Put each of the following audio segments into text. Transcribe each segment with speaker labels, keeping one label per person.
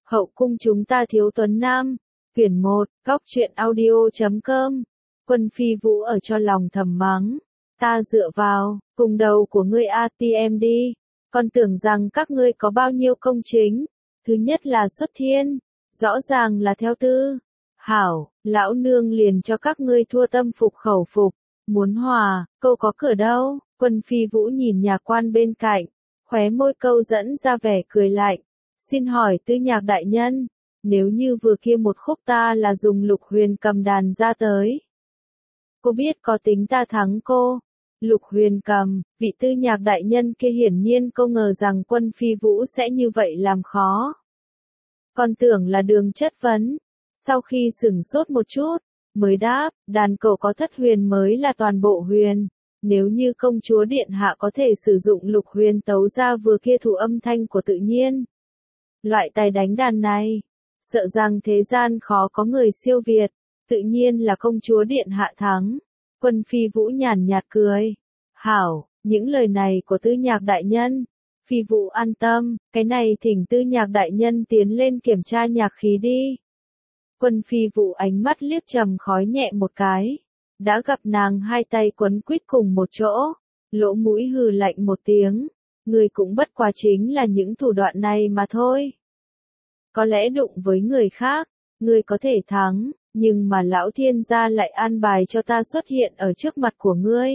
Speaker 1: Hậu cung chúng ta thiếu tuấn nam. Quyển 1, góc truyện audio.com. Quân Phi Vũ ở cho lòng thầm mắng. Ta dựa vào, cùng đầu của ngươi ATM đi. Con tưởng rằng các ngươi có bao nhiêu công chính. Thứ nhất là xuất thiên. Rõ ràng là theo tư. Hảo, lão nương liền cho các ngươi thua tâm phục khẩu phục. Muốn hòa, câu có cửa đâu. Quân Phi Vũ nhìn nhà quan bên cạnh. Khóe môi câu dẫn ra vẻ cười lạnh. Xin hỏi Tư Nhạc đại nhân, nếu như vừa kia một khúc ta là dùng Lục Huyền cầm đàn ra tới, cô biết có tính ta thắng cô? Lục Huyền cầm, vị Tư Nhạc đại nhân kia hiển nhiên không ngờ rằng Quân Phi Vũ sẽ như vậy làm khó. Còn tưởng là đường chất vấn, sau khi sửng sốt một chút, mới đáp, đàn cậu có thất huyền mới là toàn bộ huyền. Nếu như công chúa điện hạ có thể sử dụng Lục Huyền tấu ra vừa kia thủ âm thanh của tự nhiên. Loại tài đánh đàn này, sợ rằng thế gian khó có người siêu việt, tự nhiên là công chúa điện hạ thắng. Quân Phi Vũ nhàn nhạt cười. Hảo, những lời này của Tư Nhạc đại nhân. Phi Vũ an tâm, cái này thỉnh Tư Nhạc đại nhân tiến lên kiểm tra nhạc khí đi. Quân Phi Vũ ánh mắt liếc trầm khói nhẹ một cái. Đã gặp nàng hai tay quấn quýt cùng một chỗ, lỗ mũi hừ lạnh một tiếng. Người cũng bất quá chính là những thủ đoạn này mà thôi. Có lẽ đụng với người khác, người có thể thắng, nhưng mà lão thiên gia lại an bài cho ta xuất hiện ở trước mặt của ngươi.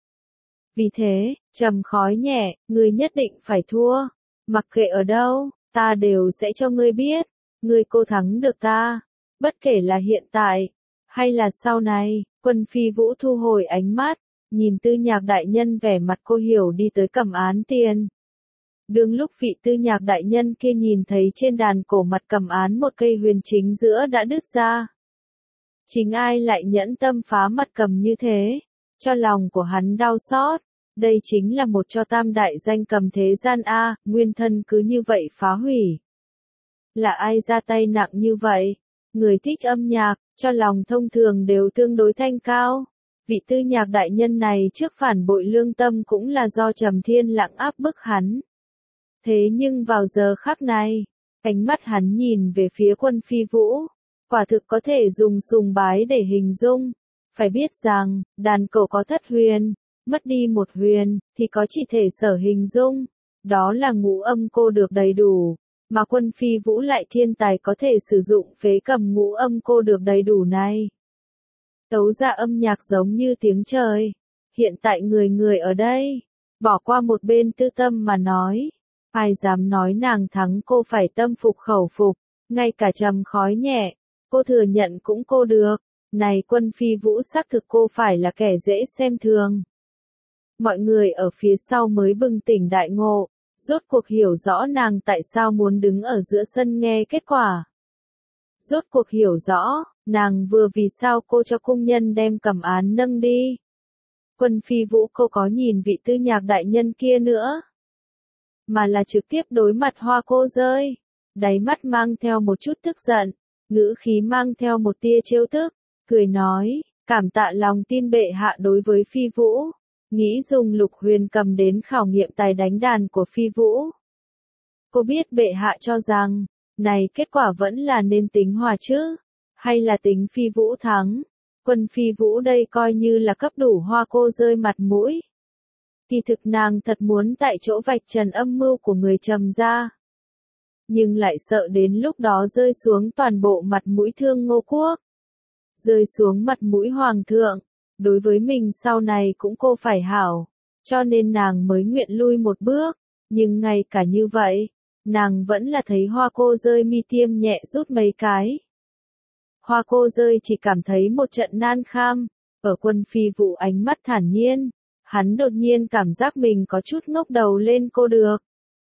Speaker 1: Vì thế, trầm khói nhẹ, ngươi nhất định phải thua. Mặc kệ ở đâu, ta đều sẽ cho ngươi biết, ngươi cô thắng được ta. Bất kể là hiện tại, hay là sau này. Quân Phi Vũ thu hồi ánh mắt, nhìn Tư Nhạc đại nhân vẻ mặt cô hiểu đi tới cầm án tiền. Đương lúc vị Tư Nhạc đại nhân kia nhìn thấy trên đàn cổ mặt cầm án một cây huyền chính giữa đã đứt ra. Chính ai lại nhẫn tâm phá mặt cầm như thế, cho lòng của hắn đau xót. Đây chính là một cho tam đại danh cầm thế gian A, nguyên thân cứ như vậy phá hủy. Là ai ra tay nặng như vậy? Người thích âm nhạc, cho lòng thông thường đều tương đối thanh cao. Vị Tư Nhạc đại nhân này trước phản bội lương tâm cũng là do Trầm Thiên Lặng áp bức hắn. Thế nhưng vào giờ khắc này, ánh mắt hắn nhìn về phía Quân Phi Vũ, quả thực có thể dùng sùng bái để hình dung. Phải biết rằng, đàn cậu có thất huyền, mất đi một huyền, thì có chỉ thể sở hình dung. Đó là ngũ âm cô được đầy đủ. Mà Quân Phi Vũ lại thiên tài có thể sử dụng phế cầm ngũ âm cô được đầy đủ này. Tấu ra âm nhạc giống như tiếng trời. Hiện tại người ở đây, bỏ qua một bên tư tâm mà nói. Ai dám nói nàng thắng cô phải tâm phục khẩu phục, ngay cả trầm khói nhẹ, cô thừa nhận cũng cô được. Này Quân Phi Vũ xác thực cô phải là kẻ dễ xem thường. Mọi người ở phía sau mới bừng tỉnh đại ngộ. Rốt cuộc hiểu rõ nàng tại sao muốn đứng ở giữa sân nghe kết quả. Rốt cuộc hiểu rõ, nàng vừa vì sao cô cho cung nhân đem cầm án nâng đi. Quân Phi Vũ cô có nhìn vị Tư Nhạc đại nhân kia nữa, mà là trực tiếp đối mặt Hoa Cô Rơi. Đáy mắt mang theo một chút tức giận, ngữ khí mang theo một tia trêu tức, cười nói, cảm tạ lòng tin bệ hạ đối với Phi Vũ. Nghĩ dùng Lục Huyền cầm đến khảo nghiệm tài đánh đàn của Phi Vũ. Cô biết bệ hạ cho rằng, này kết quả vẫn là nên tính hòa chứ, hay là tính Phi Vũ thắng. Quân Phi Vũ đây coi như là cấp đủ Hoa Cô Rơi mặt mũi. Kỳ thực nàng thật muốn tại chỗ vạch trần âm mưu của người Trầm gia. Nhưng lại sợ đến lúc đó rơi xuống toàn bộ mặt mũi Thương Ngô Quốc. Rơi xuống mặt mũi Hoàng thượng. Đối với mình sau này cũng cô phải hảo, cho nên nàng mới nguyện lui một bước, nhưng ngay cả như vậy, nàng vẫn là thấy Hoa Cô Rơi mi tiêm nhẹ rút mấy cái. Hoa Cô Rơi chỉ cảm thấy một trận nan kham, ở Quân Phi Vũ ánh mắt thản nhiên, hắn đột nhiên cảm giác mình có chút ngốc đầu lên cô được.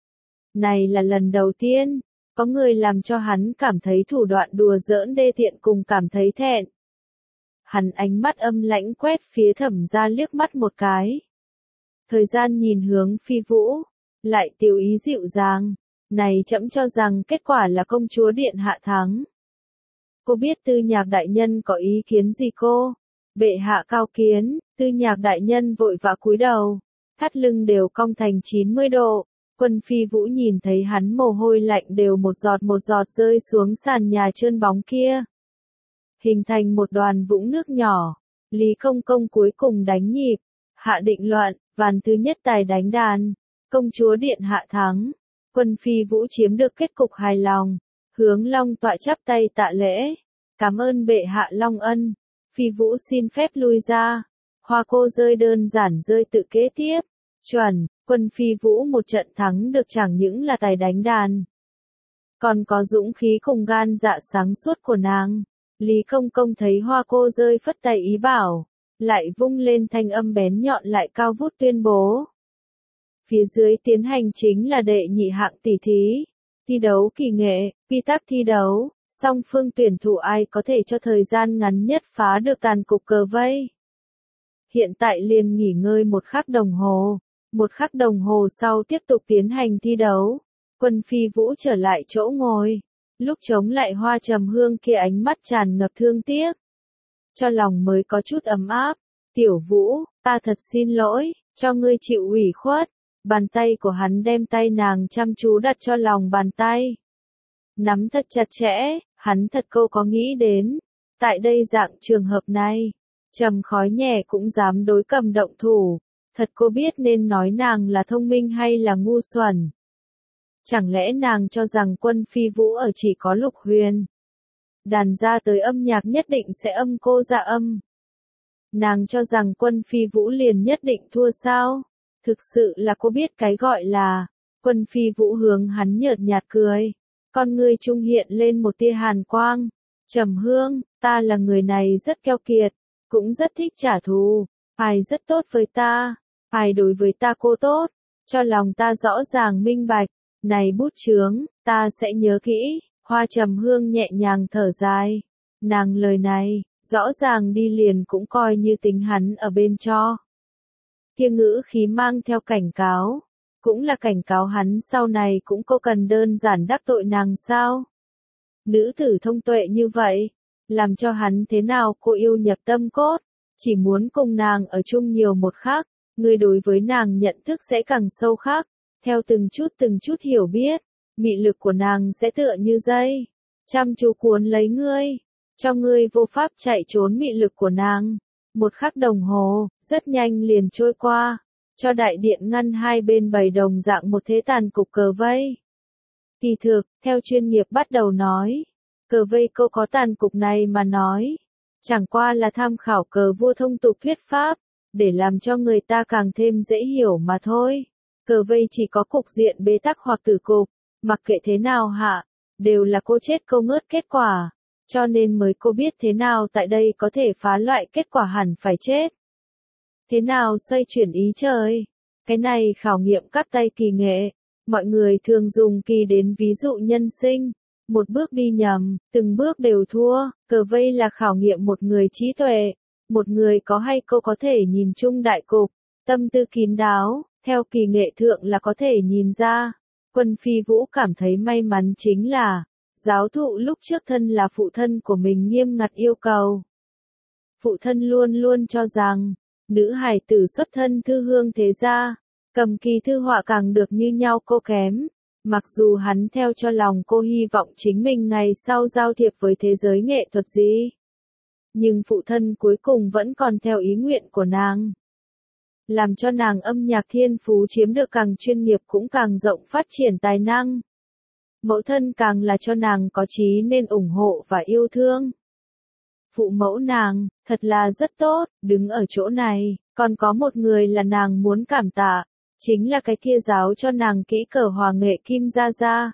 Speaker 1: Này là lần đầu tiên, có người làm cho hắn cảm thấy thủ đoạn đùa giỡn đê tiện cùng cảm thấy thẹn. Hắn ánh mắt âm lãnh quét phía Thẩm gia liếc mắt một cái. Thời gian nhìn hướng Phi Vũ, lại tiểu ý dịu dàng. Này trẫm cho rằng kết quả là công chúa điện hạ thắng. Cô biết Tư Nhạc đại nhân có ý kiến gì cô? Bệ hạ cao kiến. Tư Nhạc đại nhân vội vã cúi đầu, thắt lưng đều cong thành 90 độ. Quân Phi Vũ nhìn thấy hắn mồ hôi lạnh đều một giọt rơi xuống sàn nhà trơn bóng kia. Hình thành một đoàn vũng nước nhỏ. Lý Công Công cuối cùng đánh nhịp, hạ định loạn, ván thứ nhất tài đánh đàn. Công chúa điện hạ thắng. Quân Phi Vũ chiếm được kết cục hài lòng. Hướng Long tọa chắp tay tạ lễ. Cảm ơn bệ hạ Long ân. Phi Vũ xin phép lui ra. Hoa cô rơi đơn giản rơi tự kế tiếp. Chuẩn, Quân Phi Vũ một trận thắng được chẳng những là tài đánh đàn. Còn có dũng khí cùng gan dạ sáng suốt của nàng. Lý Công Công thấy hoa cô rơi phất tay ý bảo. Lại vung lên thanh âm bén nhọn lại cao vút tuyên bố. Phía dưới tiến hành chính là đệ nhị hạng tỷ thí. Thi đấu kỳ nghệ, quy tắc thi đấu. Song phương tuyển thủ ai có thể cho thời gian ngắn nhất phá được tàn cục cờ vây. Hiện tại liền nghỉ ngơi 1 khắc đồng hồ. 1 khắc đồng hồ sau tiếp tục tiến hành thi đấu. Quân Phi Vũ trở lại chỗ ngồi. Lúc chống lại Hoa Trầm Hương kia ánh mắt tràn ngập thương tiếc. Cho lòng mới có chút ấm áp. Tiểu Vũ, ta thật xin lỗi, cho ngươi chịu ủy khuất. Bàn tay của hắn đem tay nàng chăm chú đặt cho lòng bàn tay. Nắm thật chặt chẽ, hắn thật cô có nghĩ đến. Tại đây dạng trường hợp này, Trầm Khói nhẹ cũng dám đối Cầm động thủ. Thật cô biết nên nói nàng là thông minh hay là ngu xuẩn. Chẳng lẽ nàng cho rằng Quân Phi Vũ ở chỉ có Lục Huyền. Đàn ra tới âm nhạc nhất định sẽ âm cô ra âm. Nàng cho rằng Quân Phi Vũ liền nhất định thua sao? Thực sự là cô biết cái gọi là. Quân Phi Vũ hướng hắn nhợt nhạt cười. Con ngươi trung hiện lên một tia hàn quang. Trầm Hương, ta là người này rất keo kiệt. Cũng rất thích trả thù. Ai rất tốt với ta. Ai đối với ta cô tốt. Cho lòng ta rõ ràng minh bạch. Này bút chướng, ta sẽ nhớ kỹ. Hoa Trầm Hương nhẹ nhàng thở dài. Nàng lời này, rõ ràng đi liền cũng coi như tính hắn ở bên cho. Kia ngữ khí mang theo cảnh cáo. Cũng là cảnh cáo hắn sau này cũng cô cần đơn giản đắc tội nàng sao. Nữ tử thông tuệ như vậy, làm cho hắn thế nào cô yêu nhập tâm cốt. Chỉ muốn cùng nàng ở chung nhiều một khắc, người đối với nàng nhận thức sẽ càng sâu khắc. Theo từng chút hiểu biết, mị lực của nàng sẽ tựa như dây. Chăm chú cuốn lấy ngươi, cho ngươi vô pháp chạy trốn mị lực của nàng. 1 khắc đồng hồ, rất nhanh liền trôi qua, cho đại điện ngăn hai bên bày đồng dạng một thế tàn cục cờ vây. Kỳ thực, theo chuyên nghiệp bắt đầu nói, cờ vây câu có tàn cục này mà nói, chẳng qua là tham khảo cờ vua thông tục thuyết pháp, để làm cho người ta càng thêm dễ hiểu mà thôi. Cờ vây chỉ có cục diện bế tắc hoặc tử cục, mặc kệ thế nào hạ, đều là cô chết câu ngớt kết quả, cho nên mới cô biết thế nào tại đây có thể phá loại kết quả hẳn phải chết. Thế nào xoay chuyển ý trời, cái này khảo nghiệm các tay kỳ nghệ, mọi người thường dùng kỳ đến ví dụ nhân sinh, 1 bước đi nhầm, từng bước đều thua, cờ vây là khảo nghiệm một người trí tuệ, một người có hay cô có thể nhìn chung đại cục, tâm tư kín đáo. Theo kỳ nghệ thượng là có thể nhìn ra, Quân Phi Vũ cảm thấy may mắn chính là, giáo thụ lúc trước thân là phụ thân của mình nghiêm ngặt yêu cầu. Phụ thân luôn luôn cho rằng, nữ hài tử xuất thân thư hương thế gia, cầm kỳ thư họa càng được như nhau cô kém. Mặc dù hắn theo cho lòng cô hy vọng chính mình ngày sau giao thiệp với thế giới nghệ thuật gì. Nhưng phụ thân cuối cùng vẫn còn theo ý nguyện của nàng. Làm cho nàng âm nhạc thiên phú chiếm được càng chuyên nghiệp cũng càng rộng phát triển tài năng. Mẫu thân càng là cho nàng có chí nên ủng hộ và yêu thương. Phụ mẫu nàng, thật là rất tốt, đứng ở chỗ này, còn có một người là nàng muốn cảm tạ, chính là cái kia giáo cho nàng kỹ cờ hòa nghệ Kim Gia Gia.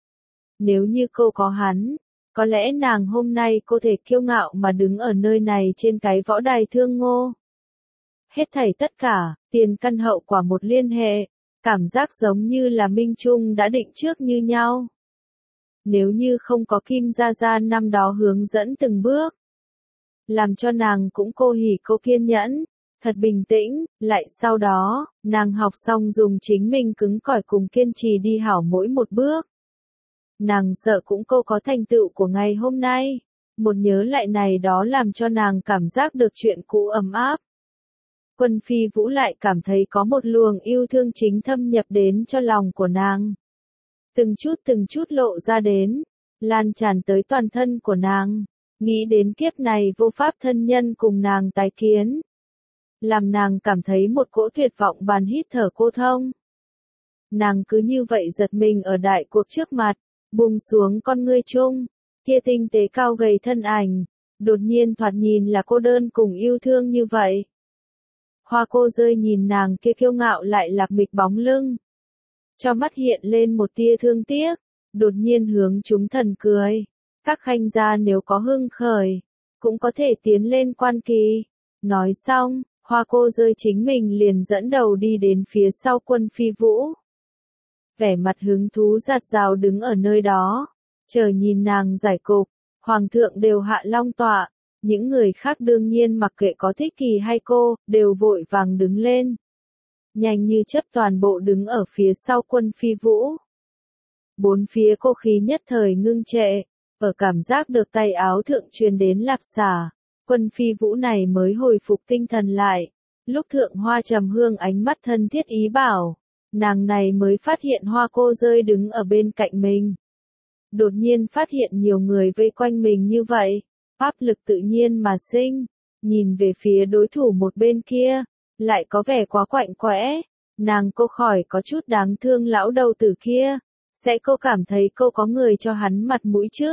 Speaker 1: Nếu như cô có hắn, có lẽ nàng hôm nay cô thể kiêu ngạo mà đứng ở nơi này trên cái võ đài Thương Ngô. Hết thảy tất cả, tiền căn hậu quả một liên hệ, cảm giác giống như là minh trung đã định trước như nhau. Nếu như không có Kim Gia Gia năm đó hướng dẫn từng bước, làm cho nàng cũng cô hỉ cô kiên nhẫn, thật bình tĩnh, lại sau đó, nàng học xong dùng chính mình cứng cỏi cùng kiên trì đi hảo mỗi một bước. Nàng sợ cũng cô có thành tựu của ngày hôm nay, một nhớ lại này đó làm cho nàng cảm giác được chuyện cũ ấm áp. Quân Phi Vũ lại cảm thấy có một luồng yêu thương chính thâm nhập đến cho lòng của nàng. Từng chút lộ ra đến, lan tràn tới toàn thân của nàng, nghĩ đến kiếp này vô pháp thân nhân cùng nàng tái kiến. Làm nàng cảm thấy một cỗ tuyệt vọng bàn hít thở cô thông. Nàng cứ như vậy giật mình ở đại cuộc trước mặt, buông xuống con ngươi chung, kia tinh tế cao gầy thân ảnh, đột nhiên thoạt nhìn là cô đơn cùng yêu thương như vậy. Hoa cô rơi nhìn nàng kia kiêu ngạo lại lạc mịch bóng lưng. Cho mắt hiện lên một tia thương tiếc, đột nhiên hướng chúng thần cười. Các khanh gia nếu có hưng khởi, cũng có thể tiến lên quan kỳ. Nói xong, hoa cô rơi chính mình liền dẫn đầu đi đến phía sau Quân Phi Vũ. Vẻ mặt hứng thú rạt rào đứng ở nơi đó, chờ nhìn nàng giải cục, hoàng thượng đều hạ long tọa, những người khác đương nhiên mặc kệ có thích kỳ hay cô, đều vội vàng đứng lên. Nhanh như chớp toàn bộ đứng ở phía sau Quân Phi Vũ. Bốn phía cô khí nhất thời ngưng trệ, ở cảm giác được tay áo thượng truyền đến lạp xả, Quân Phi Vũ này mới hồi phục tinh thần lại. Lúc thượng Hoa Trầm Hương ánh mắt thân thiết ý bảo, nàng này mới phát hiện Hoa cô rơi đứng ở bên cạnh mình. Đột nhiên phát hiện nhiều người vây quanh mình như vậy, áp lực tự nhiên mà sinh, nhìn về phía đối thủ một bên kia, lại có vẻ quá quạnh quẽ, nàng cô khỏi có chút đáng thương lão đầu tử kia, sẽ cô cảm thấy cô có người cho hắn mặt mũi chứ.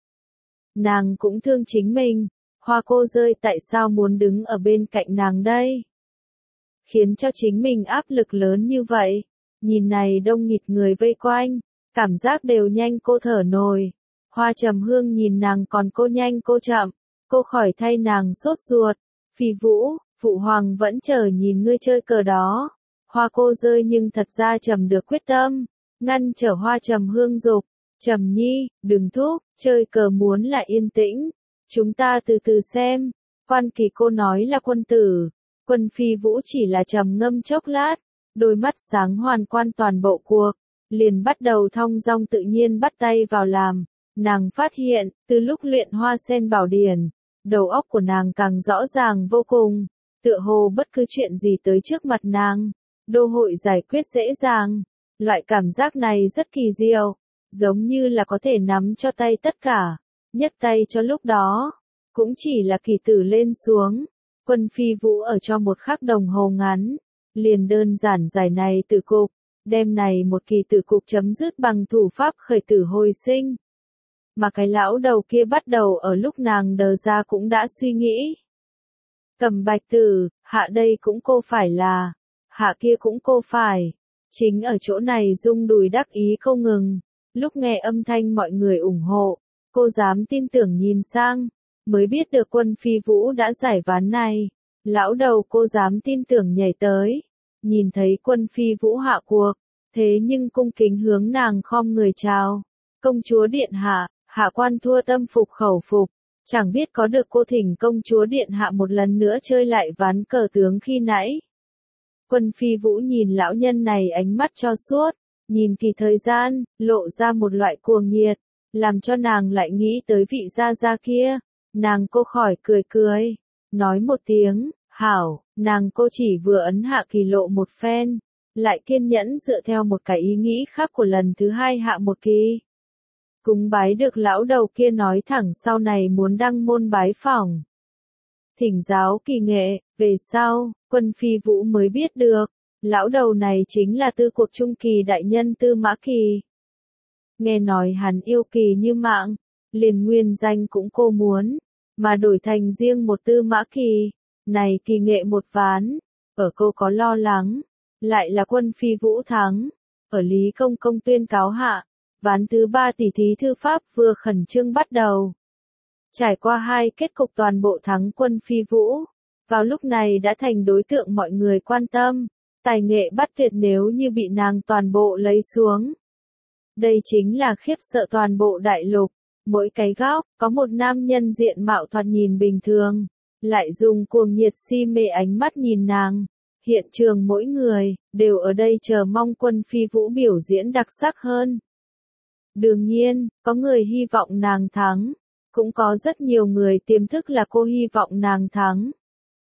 Speaker 1: Nàng cũng thương chính mình, Hoa cô rơi tại sao muốn đứng ở bên cạnh nàng đây? Khiến cho chính mình áp lực lớn như vậy, nhìn này đông nghịt người vây quanh, cảm giác đều nhanh cô thở nổi. Hoa Trầm Hương nhìn nàng còn cô nhanh cô chậm, cô khỏi thay nàng sốt ruột. Phi Vũ, phụ hoàng vẫn chờ nhìn ngươi chơi cờ đó. Hoa cô rơi nhưng thật ra trầm được quyết tâm, ngăn trở Hoa Trầm Hương dục, Trầm nhi, đừng thúc, chơi cờ muốn là yên tĩnh, chúng ta từ từ xem. Quan Kỳ cô nói là quân tử, Quân Phi Vũ chỉ là trầm ngâm chốc lát, đôi mắt sáng hoàn quan toàn bộ cuộc, liền bắt đầu thong dong tự nhiên bắt tay vào làm. Nàng phát hiện, từ lúc luyện Hoa Sen Bảo Điển, đầu óc của nàng càng rõ ràng vô cùng, tựa hồ bất cứ chuyện gì tới trước mặt nàng, đô hội giải quyết dễ dàng. Loại cảm giác này rất kỳ diệu, giống như là có thể nắm cho tay tất cả, nhấc tay cho lúc đó, cũng chỉ là kỳ tử lên xuống. Quân Phi Vũ ở cho một khắc đồng hồ ngắn, liền đơn giản giải này từ cục, đem này một kỳ tử cục chấm dứt bằng thủ pháp khởi tử hồi sinh. Mà cái lão đầu kia bắt đầu ở lúc nàng đờ ra cũng đã suy nghĩ. Cầm bạch tử, hạ đây cũng cô phải là, hạ kia cũng cô phải. Chính ở chỗ này rung đùi đắc ý không ngừng. Lúc nghe âm thanh mọi người ủng hộ, cô dám tin tưởng nhìn sang, mới biết được Quân Phi Vũ đã giải ván này. Lão đầu cô dám tin tưởng nhảy tới, nhìn thấy Quân Phi Vũ hạ cuộc, thế nhưng cung kính hướng nàng khom người chào. Công chúa điện hạ, hạ quan thua tâm phục khẩu phục, chẳng biết có được cô thỉnh công chúa điện hạ một lần nữa chơi lại ván cờ tướng khi nãy. Quân Phi Vũ nhìn lão nhân này ánh mắt cho suốt, nhìn kỳ thời gian, lộ ra một loại cuồng nhiệt, làm cho nàng lại nghĩ tới vị gia gia kia. Nàng cô khỏi cười cười, nói một tiếng, hảo, nàng cô chỉ vừa ấn hạ kỳ lộ một phen, lại kiên nhẫn dựa theo một cái ý nghĩ khác của lần thứ hai hạ một kỳ. Cúng bái được lão đầu kia nói thẳng sau này muốn đăng môn bái phỏng. Thỉnh giáo kỳ nghệ, về sau, Quân Phi Vũ mới biết được, lão đầu này chính là Tư Cuộc Trung Kỳ đại nhân Tư Mã Kỳ. Nghe nói hắn yêu kỳ như mạng, liền nguyên danh cũng cô muốn, mà đổi thành riêng một Tư Mã Kỳ, này kỳ nghệ một ván, ở cô có lo lắng, lại là Quân Phi Vũ thắng, ở Lý Công Công tuyên cáo hạ, ván thứ 3 tỷ thí thư pháp vừa khẩn trương bắt đầu. Trải qua hai kết cục toàn bộ thắng Quân Phi Vũ, vào lúc này đã thành đối tượng mọi người quan tâm, tài nghệ bắt tuyệt nếu như bị nàng toàn bộ lấy xuống. Đây chính là khiếp sợ toàn bộ đại lục, mỗi cái góc, có một nam nhân diện mạo thoạt nhìn bình thường, lại dùng cuồng nhiệt si mê ánh mắt nhìn nàng. Hiện trường mỗi người, đều ở đây chờ mong Quân Phi Vũ biểu diễn đặc sắc hơn. Đương nhiên, có người hy vọng nàng thắng, cũng có rất nhiều người tiềm thức là cô hy vọng nàng thắng.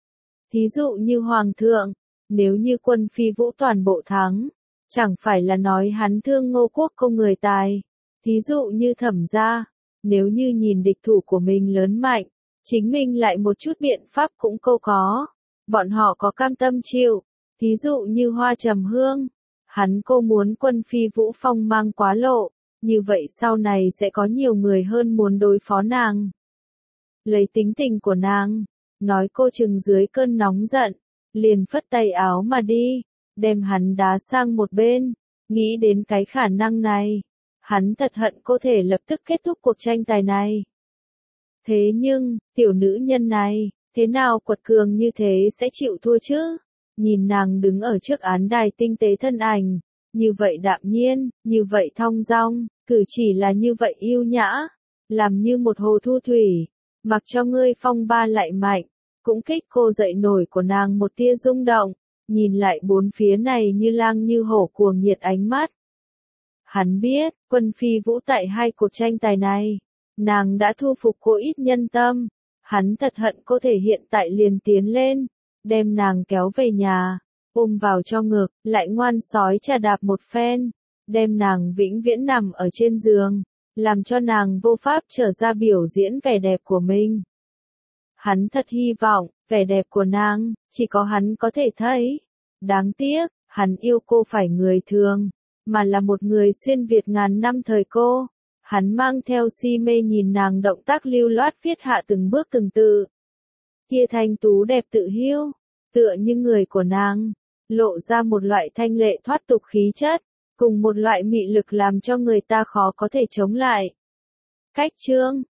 Speaker 1: Thí dụ như Hoàng thượng, nếu như Quân Phi Vũ toàn bộ thắng, chẳng phải là nói hắn thương Ngô Quốc Công người tài. Thí dụ như Thẩm gia, nếu như nhìn địch thủ của mình lớn mạnh, chính mình lại một chút biện pháp cũng câu có. Bọn họ có cam tâm chịu. Thí dụ như Hoa Trầm Hương, hắn cô muốn Quân Phi Vũ phong mang quá lộ, như vậy sau này sẽ có nhiều người hơn muốn đối phó nàng. Lấy tính tình của nàng, nói cô chừng dưới cơn nóng giận, liền phất tay áo mà đi, đem hắn đá sang một bên, nghĩ đến cái khả năng này. Hắn thật hận cô thể lập tức kết thúc cuộc tranh tài này. Thế nhưng, tiểu nữ nhân này, thế nào quật cường như thế sẽ chịu thua chứ? Nhìn nàng đứng ở trước án đài tinh tế thân ảnh, như vậy đạm nhiên, như vậy thong dong, cử chỉ là như vậy yêu nhã, làm như một hồ thu thủy, mặc cho ngươi phong ba lại mạnh, cũng kích cô dậy nổi của nàng một tia rung động, nhìn lại bốn phía này như lang như hổ cuồng nhiệt ánh mắt. Hắn biết, Quân Phi Vũ tại hai cuộc tranh tài này, nàng đã thu phục cô ít nhân tâm, hắn thật hận cô thể hiện tại liền tiến lên, đem nàng kéo về nhà, ôm vào cho ngực, lại ngoan sói trà đạp một phen, đem nàng vĩnh viễn nằm ở trên giường, làm cho nàng vô pháp trở ra biểu diễn vẻ đẹp của mình. Hắn thật hy vọng, vẻ đẹp của nàng, chỉ có hắn có thể thấy. Đáng tiếc, hắn yêu cô phải người thường, mà là một người xuyên Việt ngàn năm thời cô. Hắn mang theo si mê nhìn nàng động tác lưu loát viết hạ từng bước từng tự. Kia thanh tú đẹp tự hiu, tựa như người của nàng, lộ ra một loại thanh lệ thoát tục khí chất, cùng một loại mị lực làm cho người ta khó có thể chống lại. Cách chương